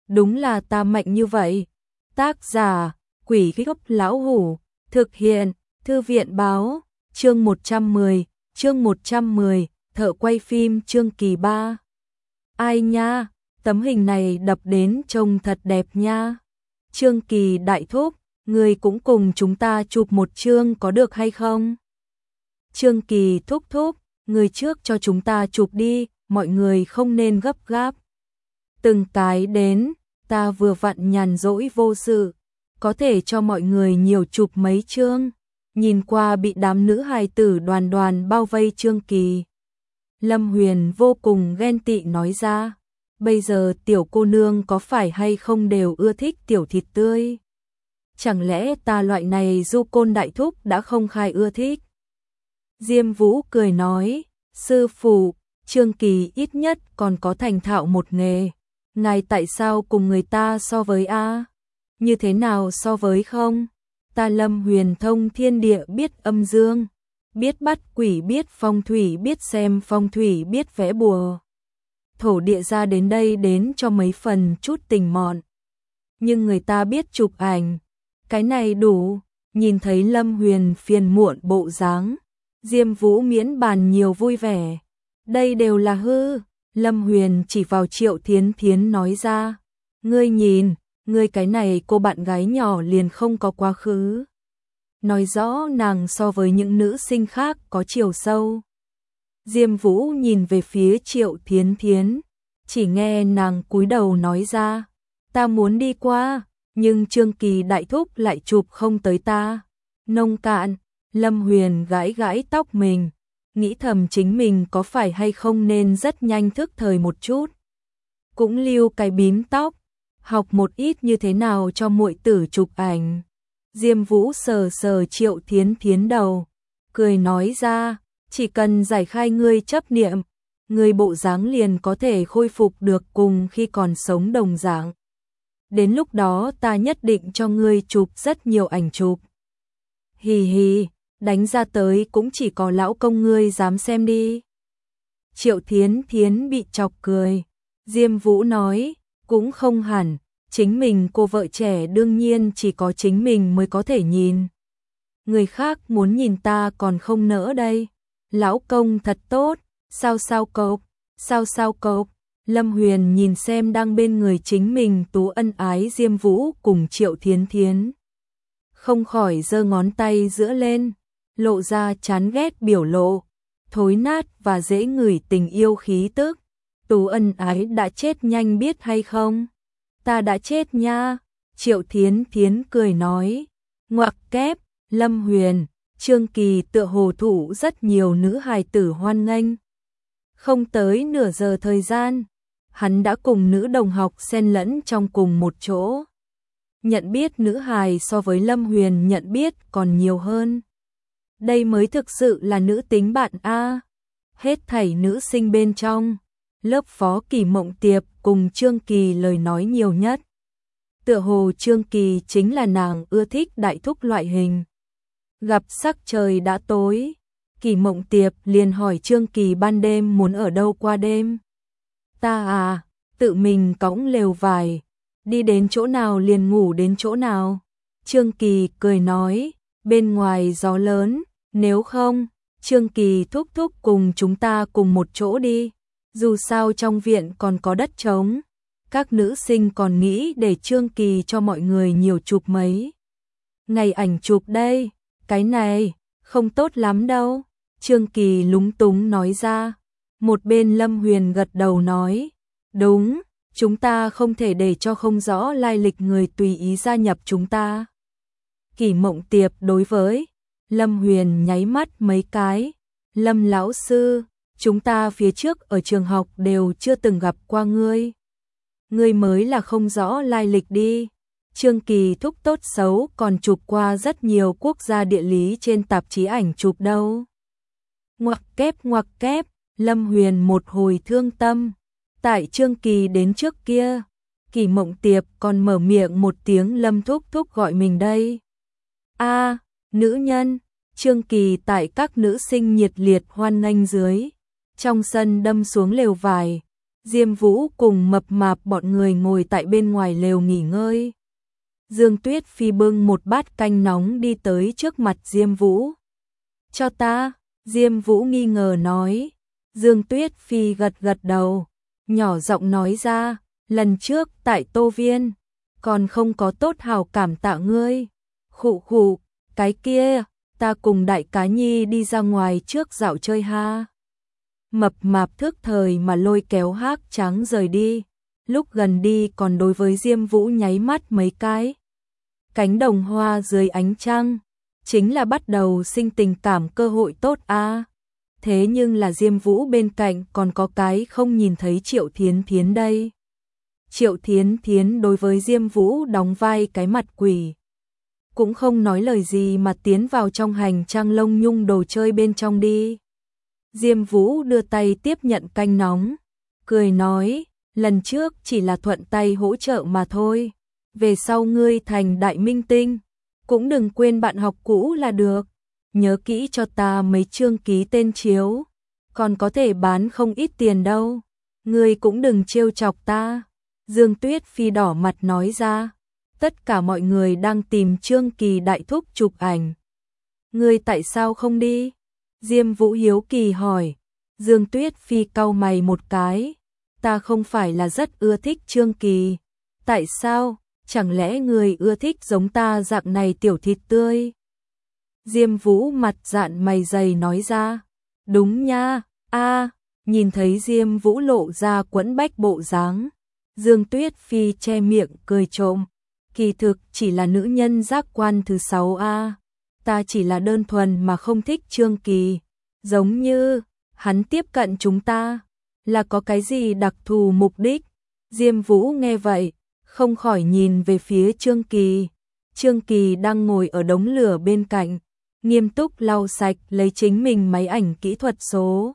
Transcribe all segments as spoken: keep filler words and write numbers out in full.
đúng là ta mạnh như vậy. Tác giả, Quỷ Gốc Lão Hủ, thực hiện, Thư viện Báo, chương một trăm mười, chương một trăm mười, thợ quay phim Trương Kỳ ba. Ai nha, tấm hình này đập đến trông thật đẹp nha. Trương Kỳ đại thúc, người cũng cùng chúng ta chụp một chương có được hay không? Trương Kỳ thúc thúc, người trước cho chúng ta chụp đi, mọi người không nên gấp gáp. Từng cái đến, ta vừa vặn nhàn rỗi vô sự, có thể cho mọi người nhiều chụp mấy chương. Nhìn qua bị đám nữ hài tử đoàn đoàn bao vây Trương Kỳ. Lâm Huyền vô cùng ghen tị nói ra, bây giờ tiểu cô nương có phải hay không đều ưa thích tiểu thịt tươi? Chẳng lẽ ta loại này du côn đại thúc đã không khai ưa thích? Diêm Vũ cười nói, sư phụ, Trương Kỳ ít nhất còn có thành thạo một nghề. Ngài tại sao cùng người ta so với a? Như thế nào so với không? Ta Lâm Huyền thông thiên địa biết âm dương, biết bắt quỷ biết phong thủy biết xem phong thủy biết vẽ bùa. Thổ địa ra đến đây đến cho mấy phần chút tình mọn. Nhưng người ta biết chụp ảnh, cái này đủ. Nhìn thấy Lâm Huyền phiền muộn bộ dáng, Diêm Vũ miễn bàn nhiều vui vẻ. Đây đều là hư. Lâm Huyền chỉ vào Triệu Thiến Thiến nói ra, ngươi nhìn, ngươi cái này cô bạn gái nhỏ liền không có quá khứ. Nói rõ nàng so với những nữ sinh khác có chiều sâu. Diêm Vũ nhìn về phía Triệu Thiến Thiến, chỉ nghe nàng cúi đầu nói ra, ta muốn đi qua, nhưng Trương Kỳ đại thúc lại chụp không tới ta. Nông cạn, Lâm Huyền gãi gãi tóc mình, nghĩ thầm chính mình có phải hay không nên rất nhanh thức thời một chút. Cũng lưu cái bím tóc, học một ít như thế nào cho muội tử chụp ảnh. Diêm Vũ sờ sờ Triệu Thiến Thiến đầu, cười nói ra, chỉ cần giải khai ngươi chấp niệm, ngươi bộ dáng liền có thể khôi phục được cùng khi còn sống đồng dạng. Đến lúc đó ta nhất định cho ngươi chụp rất nhiều ảnh chụp. Hì hì, đánh ra tới cũng chỉ có lão công ngươi dám xem đi. Triệu Thiến Thiến bị chọc cười. Diêm Vũ nói, cũng không hẳn, chính mình cô vợ trẻ đương nhiên chỉ có chính mình mới có thể nhìn. Người khác muốn nhìn ta còn không nỡ đây. Lão công thật tốt, sao sao cậu, sao sao cậu. Lâm Huyền nhìn xem đang bên người chính mình tú ân ái Diêm Vũ cùng Triệu Thiến Thiến. Không khỏi giơ ngón tay giữa lên, lộ ra chán ghét biểu lộ, thối nát và dễ ngửi tình yêu khí tức. Tú ân ái đã chết nhanh biết hay không? Ta đã chết nha. Triệu Thiến Thiến cười nói, ngoặc kép, Lâm Huyền, Trương Kỳ tựa hồ thủ rất nhiều nữ hài tử hoan nghênh. Không tới nửa giờ thời gian, hắn đã cùng nữ đồng học xen lẫn trong cùng một chỗ. Nhận biết nữ hài so với Lâm Huyền nhận biết còn nhiều hơn. Đây mới thực sự là nữ tính bạn a. Hết thảy nữ sinh bên trong, lớp Phó Kỳ Mộng Tiệp cùng Trương Kỳ lời nói nhiều nhất. Tựa hồ Trương Kỳ chính là nàng ưa thích đại thúc loại hình. Gặp sắc trời đã tối, Kỳ Mộng Tiệp liền hỏi Trương Kỳ ban đêm muốn ở đâu qua đêm. Ta à, tự mình cõng lều vải, đi đến chỗ nào liền ngủ đến chỗ nào. Trương Kỳ cười nói, bên ngoài gió lớn, nếu không, Trương Kỳ thúc thúc cùng chúng ta cùng một chỗ đi. Dù sao trong viện còn có đất trống, các nữ sinh còn nghĩ để Trương Kỳ cho mọi người nhiều chụp mấy ngày ảnh chụp đây. Cái này, không tốt lắm đâu. Trương Kỳ lúng túng nói ra. Một bên Lâm Huyền gật đầu nói, đúng, chúng ta không thể để cho không rõ lai lịch người tùy ý gia nhập chúng ta. Kỳ Mộng Tiệp đối với Lâm Huyền nháy mắt mấy cái. Lâm lão sư, chúng ta phía trước ở trường học đều chưa từng gặp qua ngươi. Ngươi mới là không rõ lai lịch đi. Trương Kỳ thúc tốt xấu còn chụp qua rất nhiều quốc gia địa lý trên tạp chí ảnh chụp đâu. Ngoặc kép ngoặc kép, Lâm Huyền một hồi thương tâm. Tại Trương Kỳ đến trước kia, Kỳ Mộng Tiệp còn mở miệng một tiếng Lâm thúc thúc gọi mình đây. A, nữ nhân. Trương Kỳ tại các nữ sinh nhiệt liệt hoan nghênh dưới, trong sân đâm xuống lều vải, Diêm Vũ cùng Mập Mạp bọn người ngồi tại bên ngoài lều nghỉ ngơi. Dương Tuyết Phi bưng một bát canh nóng đi tới trước mặt Diêm Vũ. Cho ta, Diêm Vũ nghi ngờ nói. Dương Tuyết Phi gật gật đầu, nhỏ giọng nói ra, lần trước tại Tô Viên, còn không có tốt hào cảm tạ ngươi. Khụ khụ, cái kia, ta cùng Đại Cá Nhi đi ra ngoài trước dạo chơi ha. Mập Mạp thức thời mà lôi kéo Hắc Trắng rời đi, lúc gần đi còn đối với Diêm Vũ nháy mắt mấy cái. Cánh đồng hoa dưới ánh trăng, chính là bắt đầu sinh tình cảm cơ hội tốt a. Thế nhưng là Diêm Vũ bên cạnh còn có cái không nhìn thấy Triệu Thiến Thiến đây. Triệu Thiến Thiến đối với Diêm Vũ đóng vai cái mặt quỷ, cũng không nói lời gì mà tiến vào trong hành trang lông nhung đồ chơi bên trong đi. Diêm Vũ đưa tay tiếp nhận canh nóng, cười nói, lần trước chỉ là thuận tay hỗ trợ mà thôi, về sau ngươi thành đại minh tinh, cũng đừng quên bạn học cũ là được, nhớ kỹ cho ta mấy chương ký tên chiếu, còn có thể bán không ít tiền đâu, ngươi cũng đừng trêu chọc ta. Dương Tuyết Phi đỏ mặt nói ra, tất cả mọi người đang tìm Trương Kỳ đại thúc chụp ảnh. Ngươi tại sao không đi? Diêm Vũ hiếu kỳ hỏi. Dương Tuyết Phi cau mày một cái, ta không phải là rất ưa thích Trương Kỳ. Tại sao? Chẳng lẽ người ưa thích giống ta dạng này tiểu thịt tươi? Diêm Vũ mặt dạn mày dày nói ra, đúng nha, a. Nhìn thấy Diêm Vũ lộ ra quẫn bách bộ dáng, Dương Tuyết Phi che miệng cười trộm, kỳ thực chỉ là nữ nhân giác quan thứ sáu a, ta chỉ là đơn thuần mà không thích Trương Kỳ, giống như hắn tiếp cận chúng ta là có cái gì đặc thù mục đích. Diêm Vũ nghe vậy, không khỏi nhìn về phía Trương Kỳ. Trương Kỳ đang ngồi ở đống lửa bên cạnh, nghiêm túc lau sạch lấy chính mình máy ảnh kỹ thuật số.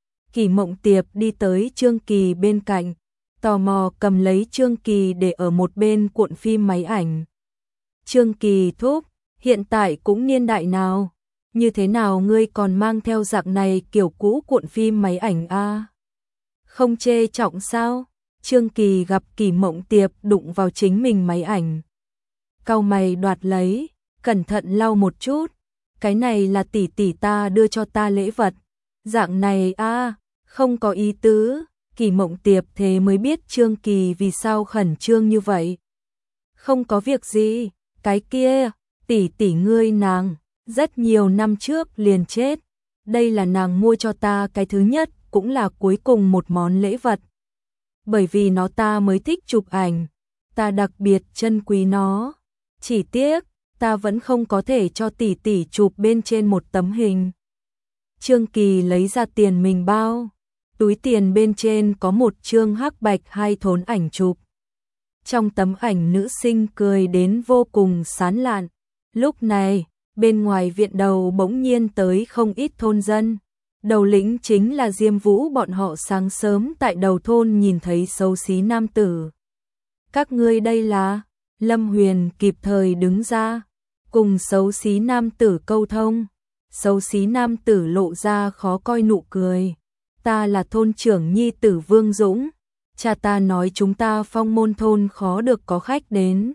Kỳ Mộng Tiệp đi tới Trương Kỳ bên cạnh, tò mò cầm lấy Trương Kỳ để ở một bên cuộn phim máy ảnh. Trương Kỳ thúc, hiện tại cũng niên đại nào? Như thế nào ngươi còn mang theo dạng này kiểu cũ cuộn phim máy ảnh a? Không chê trọng sao? Trương Kỳ gặp Kỳ Mộng Tiệp đụng vào chính mình máy ảnh, cau mày đoạt lấy, cẩn thận lau một chút, cái này là tỷ tỷ ta đưa cho ta lễ vật. Dạng này a, không có ý tứ. Kỳ Mộng Tiệp thế mới biết Trương Kỳ vì sao khẩn trương như vậy. Không có việc gì, cái kia, tỷ tỷ ngươi nàng, rất nhiều năm trước liền chết. Đây là nàng mua cho ta cái thứ nhất, cũng là cuối cùng một món lễ vật. Bởi vì nó ta mới thích chụp ảnh, ta đặc biệt trân quý nó. Chỉ tiếc, ta vẫn không có thể cho tỷ tỷ chụp bên trên một tấm hình. Trương Kỳ lấy ra tiền mình bao, túi tiền bên trên có một chương hắc bạch hai thốn ảnh chụp. Trong tấm ảnh nữ sinh cười đến vô cùng sán lạn. Lúc này, bên ngoài viện đầu bỗng nhiên tới không ít thôn dân. Đầu lĩnh chính là Diêm Vũ, bọn họ sáng sớm tại đầu thôn nhìn thấy xấu xí nam tử. Các ngươi đây là? Lâm Huyền kịp thời đứng ra, cùng xấu xí nam tử câu thông. Xấu xí nam tử lộ ra khó coi nụ cười. Ta là thôn trưởng nhi tử Vương Dũng, cha ta nói chúng ta Phong Môn thôn khó được có khách đến.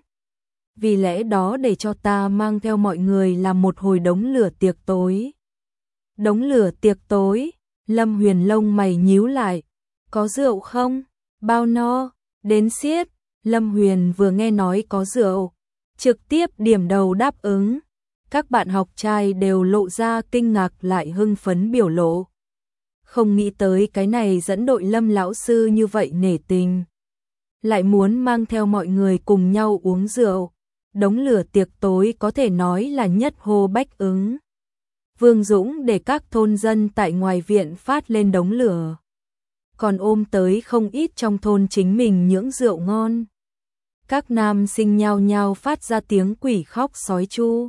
Vì lẽ đó để cho ta mang theo mọi người làm một hồi đống lửa tiệc tối. Đống lửa tiệc tối? Lâm Huyền lông mày nhíu lại. Có rượu không? Bao no? Đến xiết. Lâm Huyền vừa nghe nói có rượu, trực tiếp điểm đầu đáp ứng. Các bạn học trai đều lộ ra kinh ngạc lại hưng phấn biểu lộ. Không nghĩ tới cái này dẫn đội Lâm lão sư như vậy nể tình, lại muốn mang theo mọi người cùng nhau uống rượu. Đống lửa tiệc tối có thể nói là nhất hô bách ứng. Vương Dũng để các thôn dân tại ngoài viện phát lên đống lửa, còn ôm tới không ít trong thôn chính mình những rượu ngon. Các nam sinh nhao nhao phát ra tiếng quỷ khóc sói chu.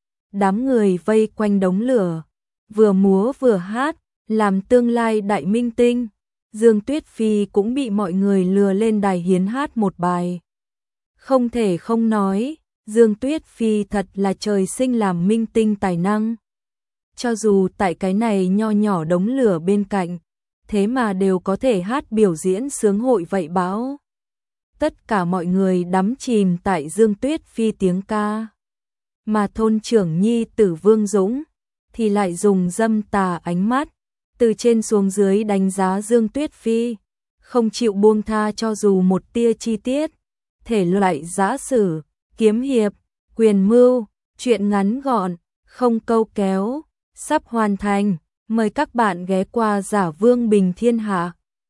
Đám người vây quanh đống lửa, vừa múa vừa hát, làm tương lai đại minh tinh. Dương Tuyết Phi cũng bị mọi người lừa lên đài hiến hát một bài. Không thể không nói, Dương Tuyết Phi thật là trời sinh làm minh tinh tài năng. Cho dù tại cái này nho nhỏ đống lửa bên cạnh, thế mà đều có thể hát biểu diễn sướng hội vậy báo. Tất cả mọi người đắm chìm tại Dương Tuyết Phi tiếng ca. Mà thôn trưởng nhi tử Vương Dũng thì lại dùng dâm tà ánh mắt, từ trên xuống dưới đánh giá Dương Tuyết Phi, không chịu buông tha cho dù một tia chi tiết. Thể loại giã sử, kiếm hiệp, quyền mưu, truyện ngắn gọn, không câu kéo, sắp hoàn thành. Mời các bạn ghé qua Giả Vương Bình Thiên Hạ.